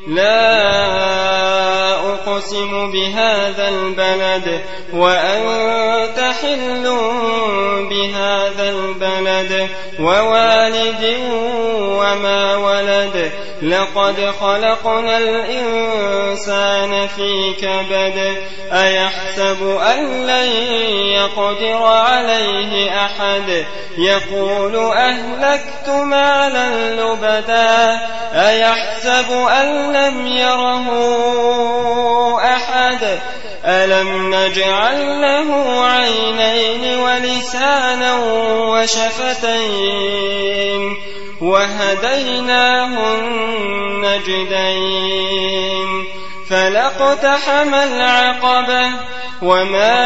لا أقسم بهذا البلد وأنت حل بهذا البلد ووالد وما ولد لقد خلقنا الإنسان في كبد أيحسب أن لن يقدر عليه أحد يقول أهلكت مالا لبدا أيحسب أن لم يره أحد ألم نجعل له عينين ولسانا وشفتين وهديناه النجدين فلاقتحم العقبة وما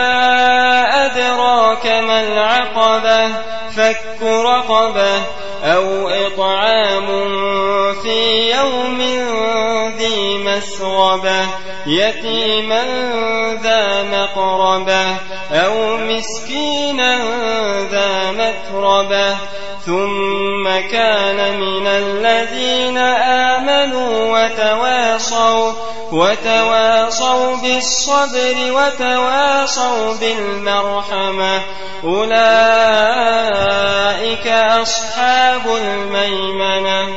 أدراك ما العقبة فك رقبة أو إطعام في يوم ذي مسغبة يتيما ذا مقربة أو مسكينا ذا متربة ثم كان من الذين آمنوا وتواصوا بالصبر وتواصوا بالمرحمة أولئك أصحاب الميمنة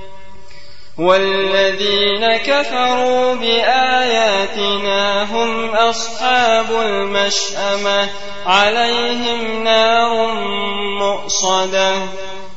والذين كفروا بآياتنا هم أصحاب المشأمة عليهم نار مؤصدة